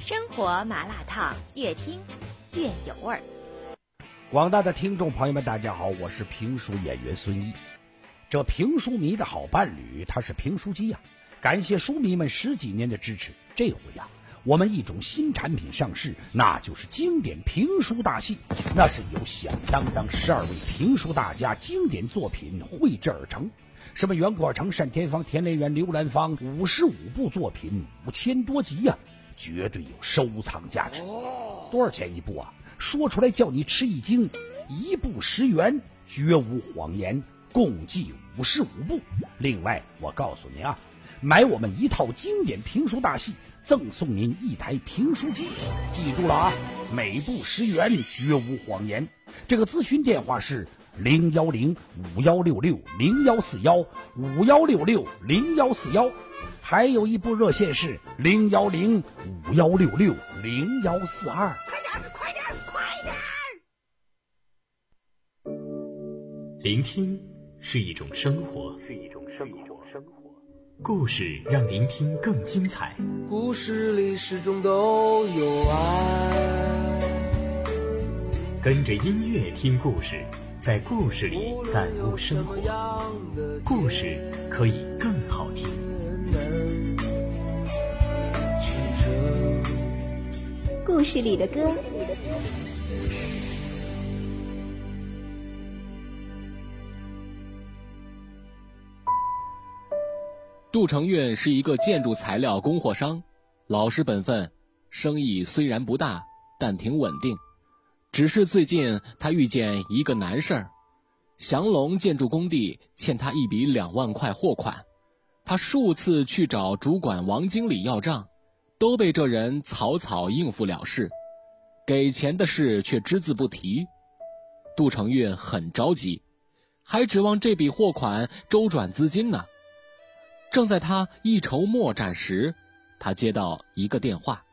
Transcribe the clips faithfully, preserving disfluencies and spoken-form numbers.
生活麻辣烫，越听越有味儿。 广大的听众朋友们，大家好，我是评书演员孙一。这评书迷的好伴侣，他是评书机呀、啊。感谢书迷们十几年的支持，这回呀、啊，我们一种新产品上市，那就是经典评书大戏。那是由响当当十二位评书大家经典作品绘制而成。什么袁阔成、单田芳、田连元、刘兰芳，五十五部作品，五千多集呀、啊，绝对有收藏价值。多少钱一部啊？说出来叫你吃一惊，一部十元，绝无谎言，共计五十五部。另外，我告诉你啊，买我们一套经典评书大戏，赠送您一台评书机。记住了啊，每部十元，绝无谎言。这个咨询电话是零幺零五幺六六零幺四幺五幺六六零幺四幺，还有一部热线是零幺零五幺六六零幺四二。快点，快点，快点！ 聆听是一种生活，是一种生活，故事让聆听更精彩。 故事里始终都有爱， 跟着音乐听故事，在故事里感悟生活，故事可以更好听。 故事里的歌。 杜成运是一个建筑材料供货商，老实本分，生意虽然不大，但挺稳定。只是最近他遇见一个难事儿，祥龙建筑工地欠他一笔两万块货款，他数次去找主管王经理要账，都被这人草草应付了事，给钱的事却只字不提。杜成运很着急，还指望这笔货款周转资金呢。正在他一筹莫展时，他接到一个电话。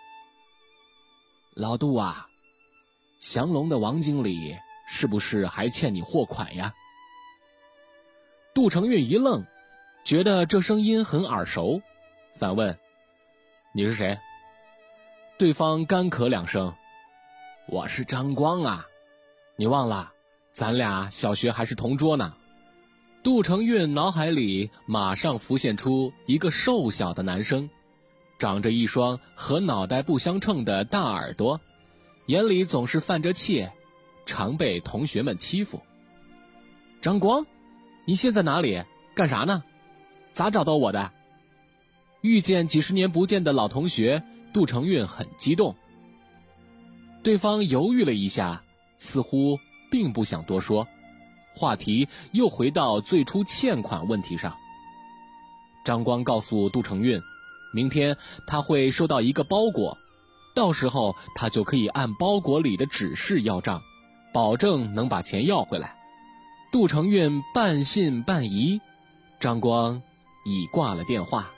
老杜啊，祥龙的王经理是不是还欠你货款呀？杜成运一愣，觉得这声音很耳熟，反问：你是谁？对方干咳两声：我是张光啊，你忘了咱俩小学还是同桌呢。杜成运脑海里马上浮现出一个瘦小的男生，长着一双和脑袋不相称的大耳朵，眼里总是泛着怯，常被同学们欺负。张光，你现在哪里？干啥呢？咋找到我的？遇见几十年不见的老同学，杜成运很激动。对方犹豫了一下，似乎并不想多说，话题又回到最初欠款问题上。张光告诉杜成运，明天他会收到一个包裹，到时候他就可以按包裹里的指示要账，保证能把钱要回来。杜成运半信半疑，张光已挂了电话。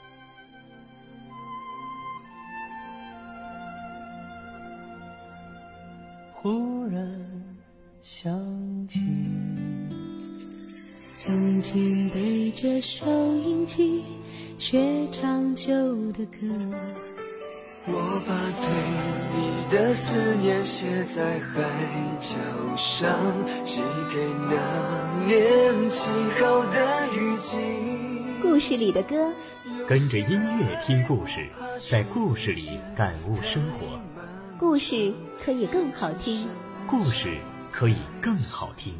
忽然想起曾经对着收音机学唱旧的歌， 我把对你的思念写在海角上，寄给那年起好的雨季。 故事里的歌， 跟着音乐听故事，在故事里感悟生活， 故事可以更好听， 故事可以更好听。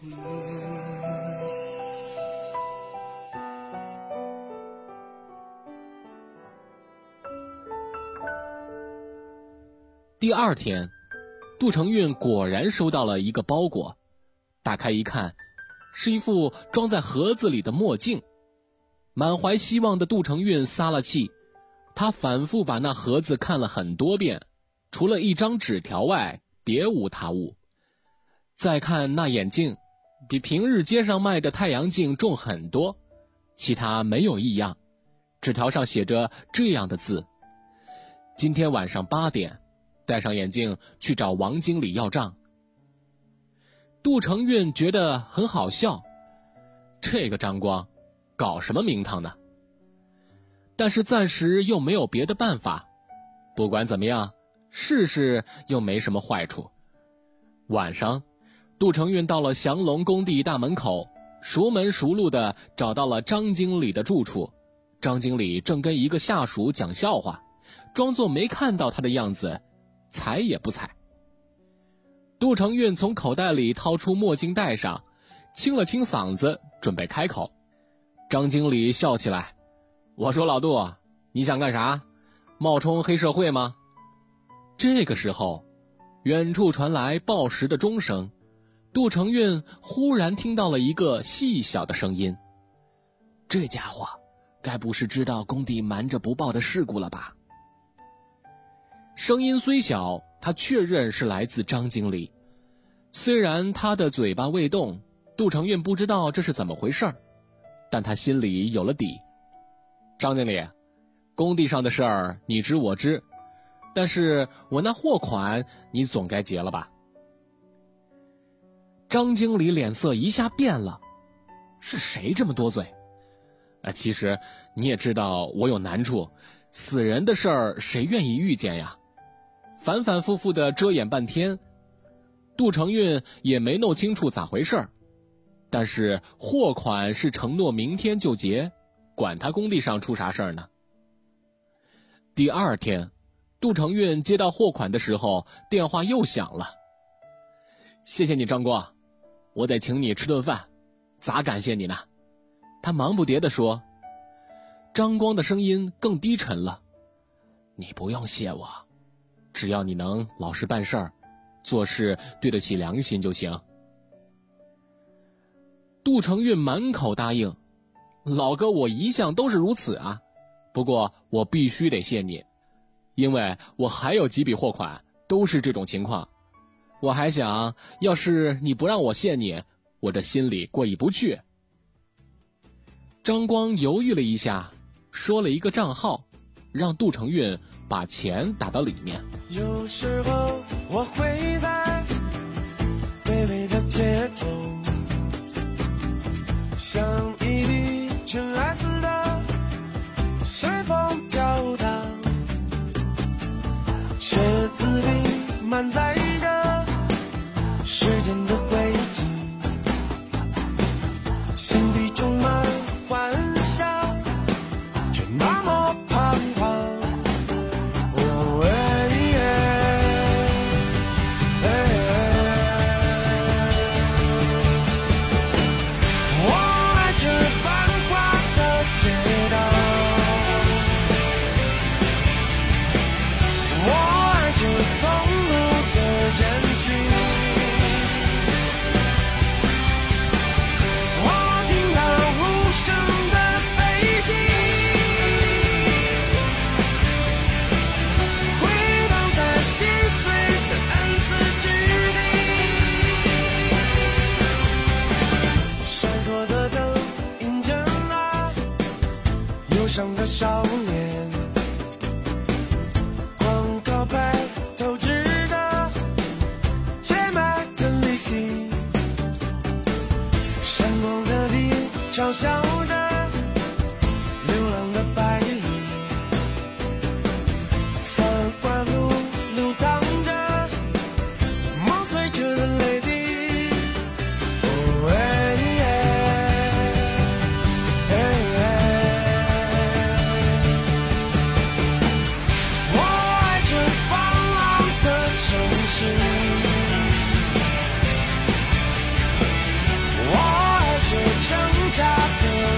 第二天，杜成运果然收到了一个包裹，打开一看，是一副装在盒子里的墨镜。满怀希望的杜成运撒了气，他反复把那盒子看了很多遍，除了一张纸条外，别无他物。再看那眼镜，比平日街上卖的太阳镜重很多，其他没有异样。纸条上写着这样的字：今天晚上八点，戴上眼镜去找王经理要账。杜成运觉得很好笑，这个张光搞什么名堂呢？但是暂时又没有别的办法， 不管怎么样，试试又没什么坏处。晚上，杜承运到了祥龙工地大门口，熟门熟路地找到了张经理的住处。张经理正跟一个下属讲笑话，装作没看到他的样子，睬也不睬。杜承运从口袋里掏出墨镜戴上，清了清嗓子，准备开口。张经理笑起来，我说老杜，你想干啥？冒充黑社会吗？这个时候，远处传来报时的钟声，杜承运忽然听到了一个细小的声音，这家伙该不是知道工地瞒着不报的事故了吧？声音虽小，他确认是来自张经理。虽然他的嘴巴未动，杜承运不知道这是怎么回事儿，但他心里有了底。张经理，工地上的事儿你知我知，但是我那货款你总该结了吧？张经理脸色一下变了，是谁这么多嘴？啊，其实你也知道我有难处，死人的事儿谁愿意遇见呀？反反复复的遮掩半天，杜承运也没弄清楚咋回事儿。但是货款是承诺明天就结，管他工地上出啥事儿呢？第二天，杜承运接到货款的时候，电话又响了。谢谢你张光，我得请你吃顿饭，咋感谢你呢？他忙不迭地说。张光的声音更低沉了，你不用谢我，只要你能老实办事儿，做事对得起良心就行。杜承运满口答应，老哥我一向都是如此啊，不过我必须得谢你，因为我还有几笔货款都是这种情况。我还想，要是你不让我谢你，我这心里过意不去。张光犹豫了一下，说了一个账号，让杜承运把钱打到里面。 有时候我会在卑微的街头，像一粒尘埃似的随风飘荡，鞋子里满载着时间的轨迹，心底充满幻想，却那么彷徨。哦，哎耶，哎我爱这繁华的街道，我爱这匆忙的人群。上的少年，广告牌透支的钱买的利息，闪光的地嘲笑着流浪的白蚁，三环路流淌着梦碎着的泪滴。哦，哎耶，哎耶，我爱这挣扎的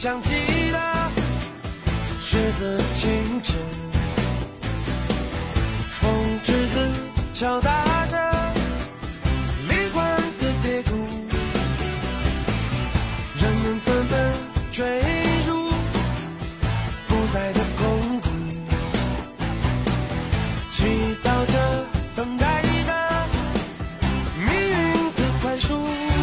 响起的赤子清晨，风之子敲打着灵魂的铁骨，人们纷纷坠入不在的空谷，祈祷着等待着命运的宽恕。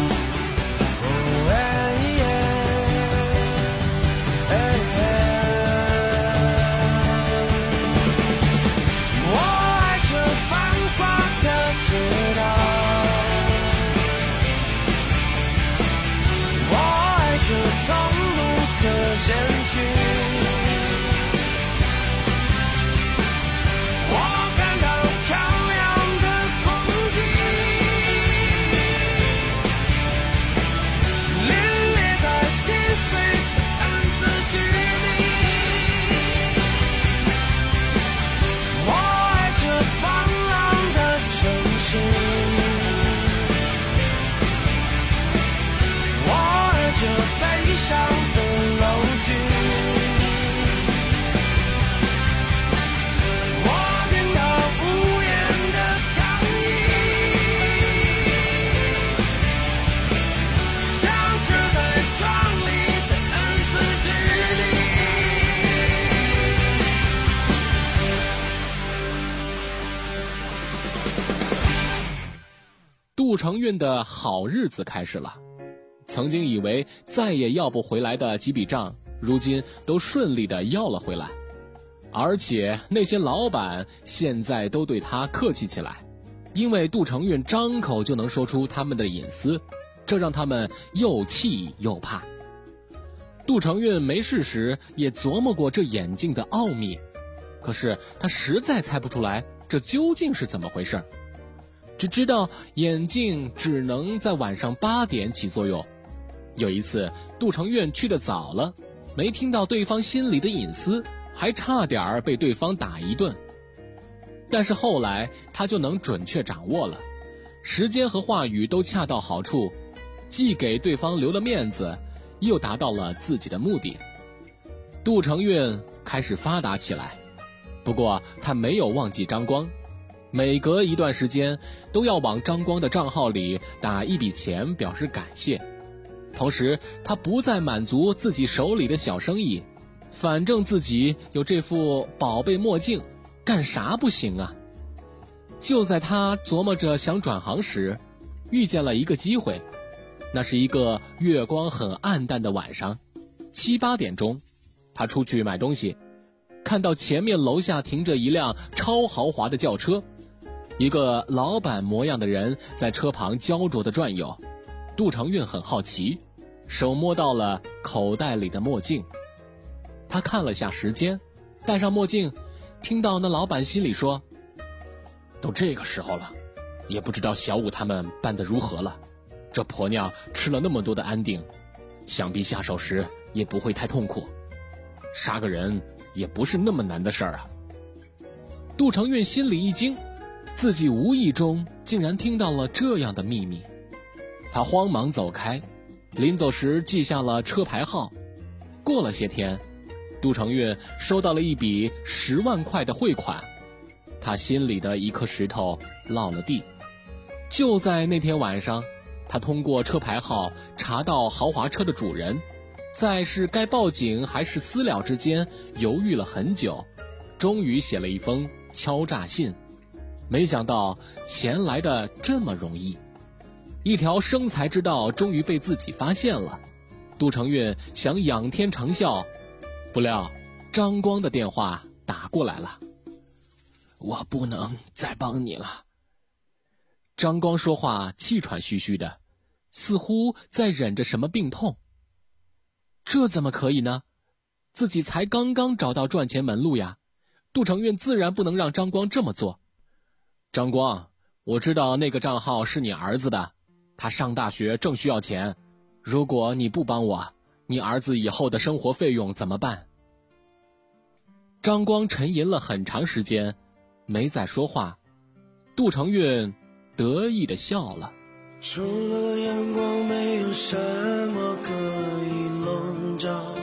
杜承运的好日子开始了，曾经以为再也要不回来的几笔账，如今都顺利地要了回来，而且那些老板现在都对他客气起来，因为杜承运张口就能说出他们的隐私，这让他们又气又怕。杜承运没事时也琢磨过这眼镜的奥秘，可是他实在猜不出来这究竟是怎么回事，只知道眼镜只能在晚上八点起作用。有一次杜承运去得早了，没听到对方心里的隐私，还差点被对方打一顿。但是后来他就能准确掌握了，时间和话语都恰到好处，既给对方留了面子，又达到了自己的目的。杜承运开始发达起来，不过他没有忘记张光，每隔一段时间都要往张光的账号里打一笔钱表示感谢。同时他不再满足自己手里的小生意，反正自己有这副宝贝墨镜，干啥不行啊。就在他琢磨着想转行时，遇见了一个机会。那是一个月光很暗淡的晚上，七八点钟，他出去买东西，看到前面楼下停着一辆超豪华的轿车，一个老板模样的人在车旁焦灼地转悠。杜承运很好奇，手摸到了口袋里的墨镜。他看了下时间，戴上墨镜，听到那老板心里说，都这个时候了，也不知道小五他们办得如何了，这婆娘吃了那么多的安定，想必下手时也不会太痛苦，杀个人也不是那么难的事儿啊。杜承运心里一惊，自己无意中竟然听到了这样的秘密。他慌忙走开，临走时记下了车牌号。过了些天，杜承运收到了一笔十万块的汇款，他心里的一颗石头落了地。就在那天晚上，他通过车牌号查到豪华车的主人，在是该报警还是私了之间犹豫了很久，终于写了一封敲诈信。没想到钱来的这么容易，一条生财之道终于被自己发现了。杜承运想仰天长啸，不料张光的电话打过来了。我不能再帮你了。张光说话气喘吁吁的，似乎在忍着什么病痛。这怎么可以呢？自己才刚刚找到赚钱门路呀。杜承运自然不能让张光这么做。张光，我知道那个账号是你儿子的，他上大学正需要钱，如果你不帮我，你儿子以后的生活费用怎么办？张光沉吟了很长时间，没再说话。杜承运得意地笑了。 除了阳光，没有什么可以笼罩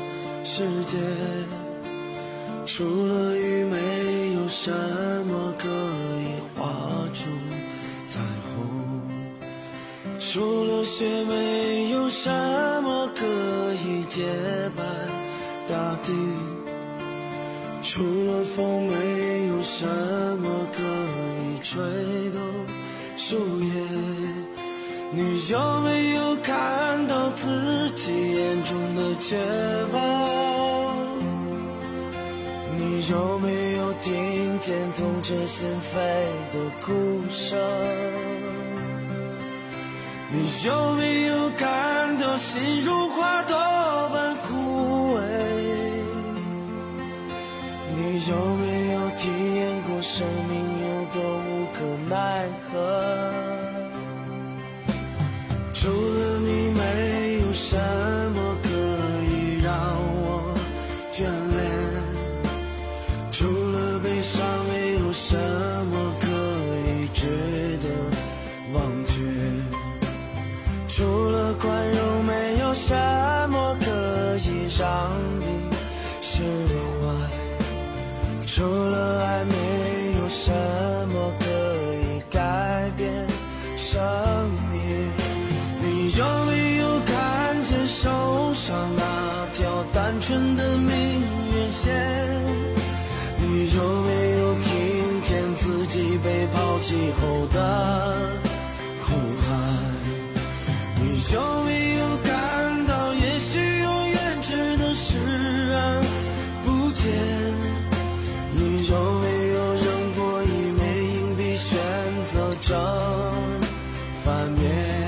世界，除了雨没有什么可以画出彩虹，除了雪没有什么可以洁白大地，除了风没有什么可以吹动树叶。你有没有看到自己眼中的绝望？你有没有听见痛彻心扉的哭声？你有没有感到心如花朵般枯萎？你有没有体验过生命有多无可奈何？除了你没有什么可以让我眷恋，除了悲伤没有什么可以值得忘却，除了宽容没有什么可以让你释怀，除了爱没有什么可以改变生命。你有没有看见手上那条单纯的命运线？你有没有听见自己被抛弃后的呼喊？你有没有感到也许永远只能视而不见？你有没有扔过一枚硬币选择正反面？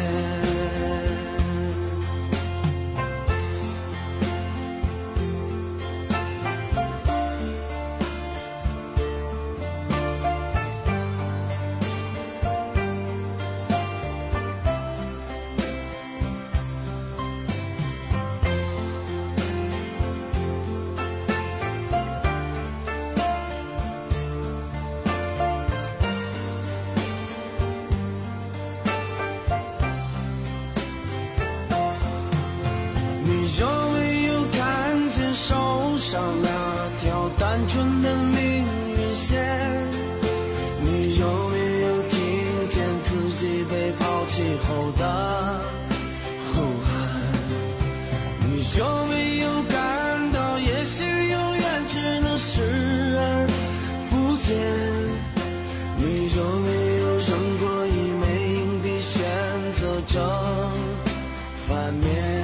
你有没有看见手上那条单纯的命运线？你有没有听见自己被抛弃后的呼喊？你有没有感到也许永远只能视而不见？你有没有扔过一枚硬币选择正反面？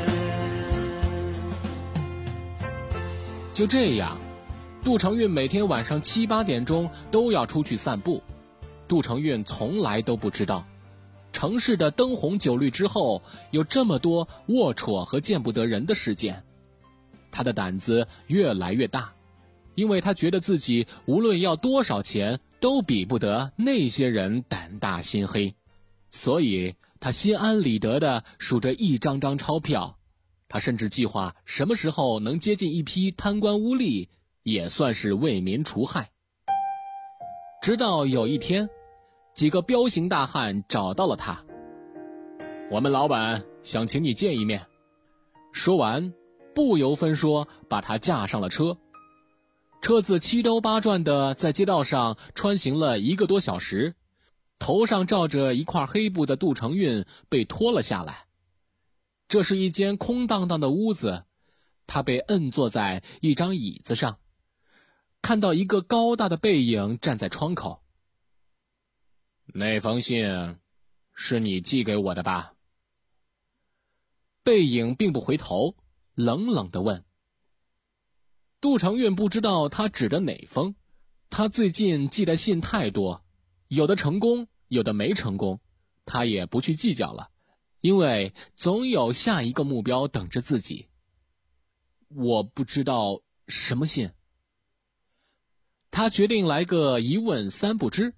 就这样，杜成运每天晚上七八点钟都要出去散步。杜成运从来都不知道，城市的灯红酒绿之后，有这么多龌龊和见不得人的事件。他的胆子越来越大，因为他觉得自己无论要多少钱，都比不得那些人胆大心黑。所以他心安理得地数着一张张钞票。他甚至计划什么时候能接近一批贪官污吏，也算是为民除害。直到有一天，几个彪形大汉找到了他。我们老板想请你见一面。说完，不由分说把他架上了车。车子七兜八转的在街道上穿行了一个多小时，头上罩着一块黑布的杜成运被拖了下来。这是一间空荡荡的屋子，他被摁坐在一张椅子上，看到一个高大的背影站在窗口。那封信是你寄给我的吧？背影并不回头，冷冷地问。杜成运不知道他指的哪封，他最近寄的信太多，有的成功，有的没成功，他也不去计较了，因为总有下一个目标等着自己。我不知道什么信。他决定来个一问三不知。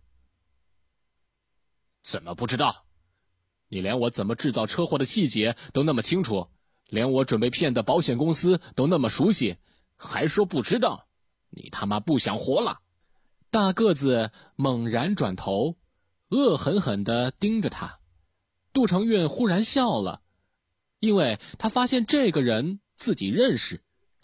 怎么不知道？你连我怎么制造车祸的细节都那么清楚，连我准备骗的保险公司都那么熟悉，还说不知道？你他妈不想活了！大个子猛然转头，恶狠狠地盯着他。杜成运忽然笑了，因为他发现这个人自己认识，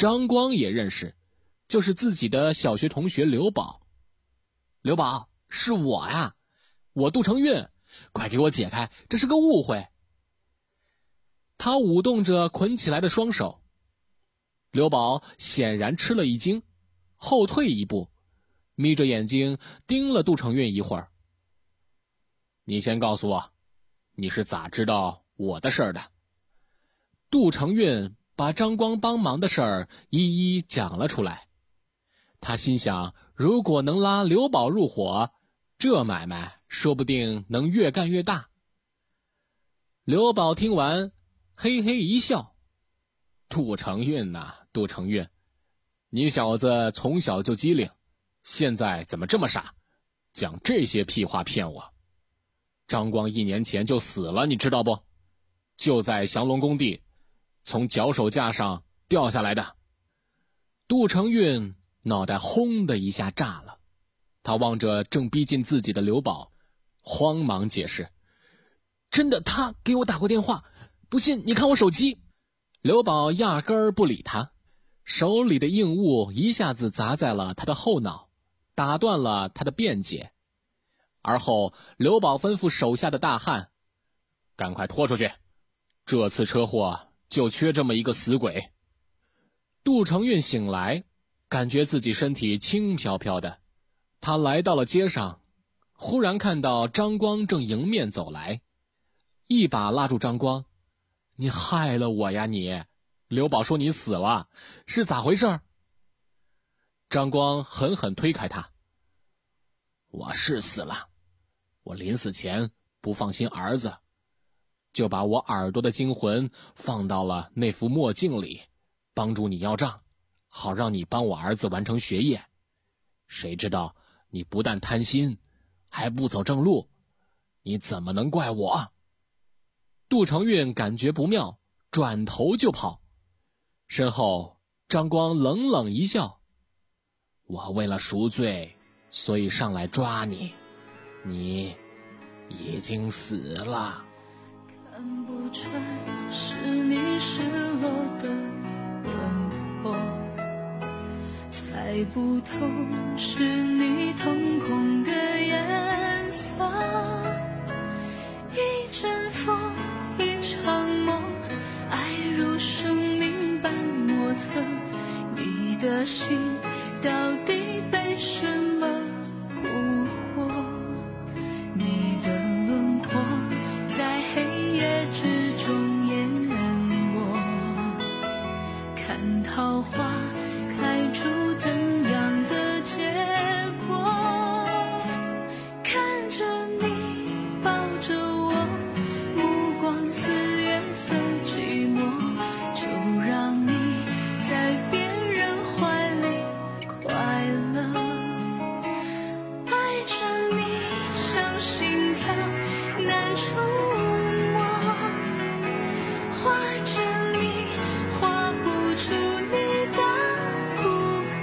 张光也认识，就是自己的小学同学刘宝。刘宝，是我呀，我杜成运，快给我解开，这是个误会。他舞动着捆起来的双手。刘宝显然吃了一惊，后退一步，眯着眼睛盯了杜成运一会儿。你先告诉我，你是咋知道我的事儿的？杜成运把张光帮忙的事儿一一讲了出来。他心想，如果能拉刘宝入伙，这买卖说不定能越干越大。刘宝听完嘿嘿一笑，杜成运呐，杜成运，你小子从小就机灵，现在怎么这么傻，讲这些屁话骗我？张光一年前就死了，你知道不？就在降龙工地，从脚手架上掉下来的。杜成运脑袋轰的一下炸了，他望着正逼近自己的刘宝，慌忙解释：真的，他给我打过电话，不信你看我手机。刘宝压根儿不理他，手里的硬物一下子砸在了他的后脑，打断了他的辩解。而后刘宝吩咐手下的大汉：赶快拖出去，这次车祸就缺这么一个死鬼。杜成运醒来，感觉自己身体轻飘飘的，他来到了街上，忽然看到张光正迎面走来，一把拉住张光：你害了我呀你！刘宝说你死了，是咋回事？张光狠狠推开他：我是死了，我临死前不放心儿子，就把我耳朵的精魂放到了那副墨镜里，帮助你要账，好让你帮我儿子完成学业。谁知道你不但贪心，还不走正路，你怎么能怪我？杜成运感觉不妙，转头就跑。身后张光冷冷一笑：我为了赎罪，所以上来抓你，你已经死了。 看不穿是你失落的轮廓，猜不透是你瞳孔的颜色，一阵风一场梦，爱如生命般莫测，你的心到底被什么蛊惑？你的轮廓在黑夜之中淹没，看桃花开出怎样的结果？看着你抱着我，目光似月色寂寞，就让你在别人怀里快乐，爱着你像心跳难触摸，画着你画不出你的骨骼，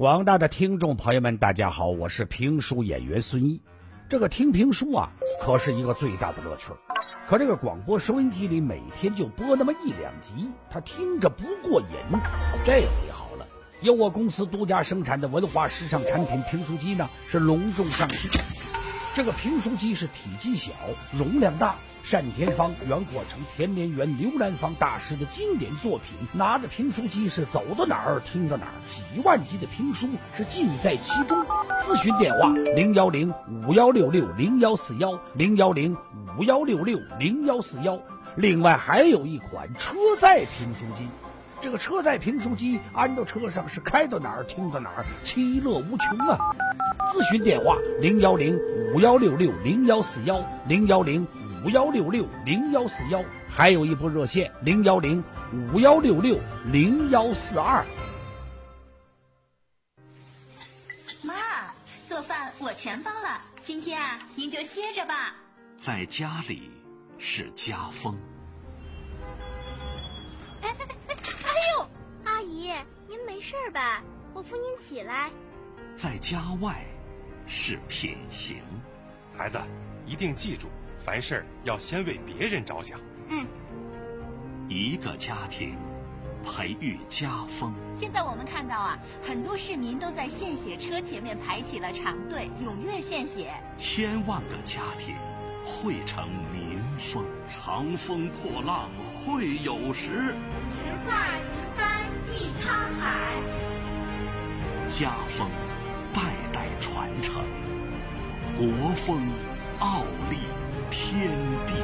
广大的听众朋友们，大家好，我是评书演员孙一。这个听评书啊，可是一个最大的乐趣。可这个广播收音机里每天就播那么一两集，他听着不过瘾。这回好了，由我公司独家生产的文化时尚产品评书机呢，是隆重上市。这个评书机是体积小，容量大，单田芳、袁阔成、田连元、刘兰芳大师的经典作品，拿着评书机是走到哪儿听到哪儿，几万集的评书是尽在其中。咨询电话零幺零五幺六六零幺四幺零幺零五幺六六零幺四幺。另外还有一款车载评书机，这个车载评书机安到车上是开到哪儿听到哪儿，其乐无穷啊！咨询电话零幺零五幺六六零幺四幺零幺零五幺六六零幺四幺，还有一部热线零幺零五幺六六零幺四二。 妈，做饭我全包了，今天啊，您就歇着吧。 在家里是家风。 哎哎哎哎呦，阿姨，您没事吧？我扶您起来。 在家外是品行。 孩子，一定记住，凡事要先为别人着想。 嗯。 一个家庭培育家风。 现在我们看到啊，很多市民都在献血车前面排起了长队，踊跃献血。 千万个家庭汇成民风。长风破浪会有时， 直挂云帆济沧海。 家风代代传承，国风傲立天地。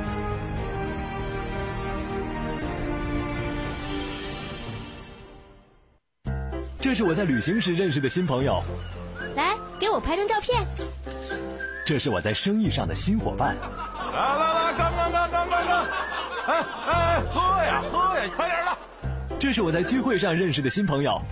这是我在旅行时认识的新朋友， 来，给我拍张照片。 这是我在生意上的新伙伴。 来来来，干干干干干干！哎哎，喝呀喝呀，快点了！ 这是我在聚会上认识的新朋友。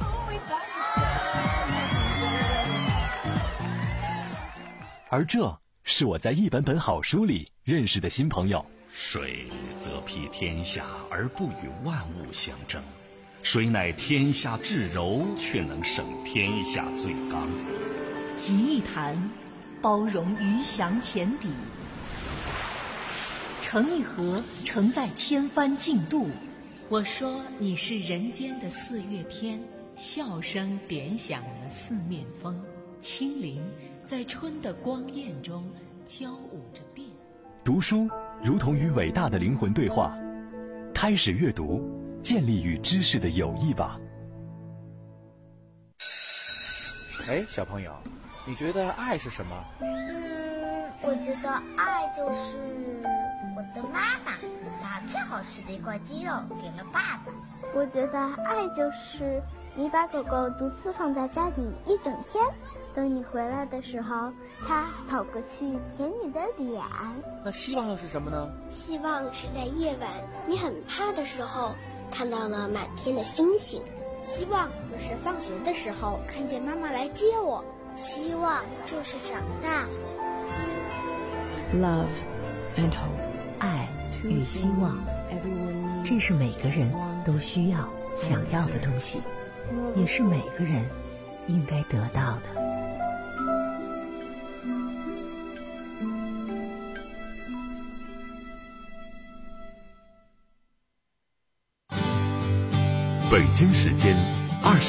而这是我在一本本好书里认识的新朋友。 水则披天下而不与万物相争，水乃天下至柔，却能胜天下最刚。 集一坛，包容鱼翔浅底；盛一盒，盛在千帆竞渡。我说你是人间的四月天，笑声点响了四面风，清灵在春的光艳中交舞着变。 读书如同与伟大的灵魂对话，开始阅读，建立与知识的友谊吧。 哎，小朋友，你觉得爱是什么？ 嗯，我觉得爱就是我的妈妈把最好吃的一块鸡肉给了爸爸。 我觉得爱就是你把狗狗独自放在家里一整天，等你回来的时候，它跑过去舔你的脸。 那希望又是什么呢？ 希望是在夜晚你很怕的时候，看到了满天的星星。 希望就是放学的时候看见妈妈来接我。希望就是长大。 Love and hope， 爱与希望，这是每个人都需要、想要的东西，也是每个人应该得到的。 北京时间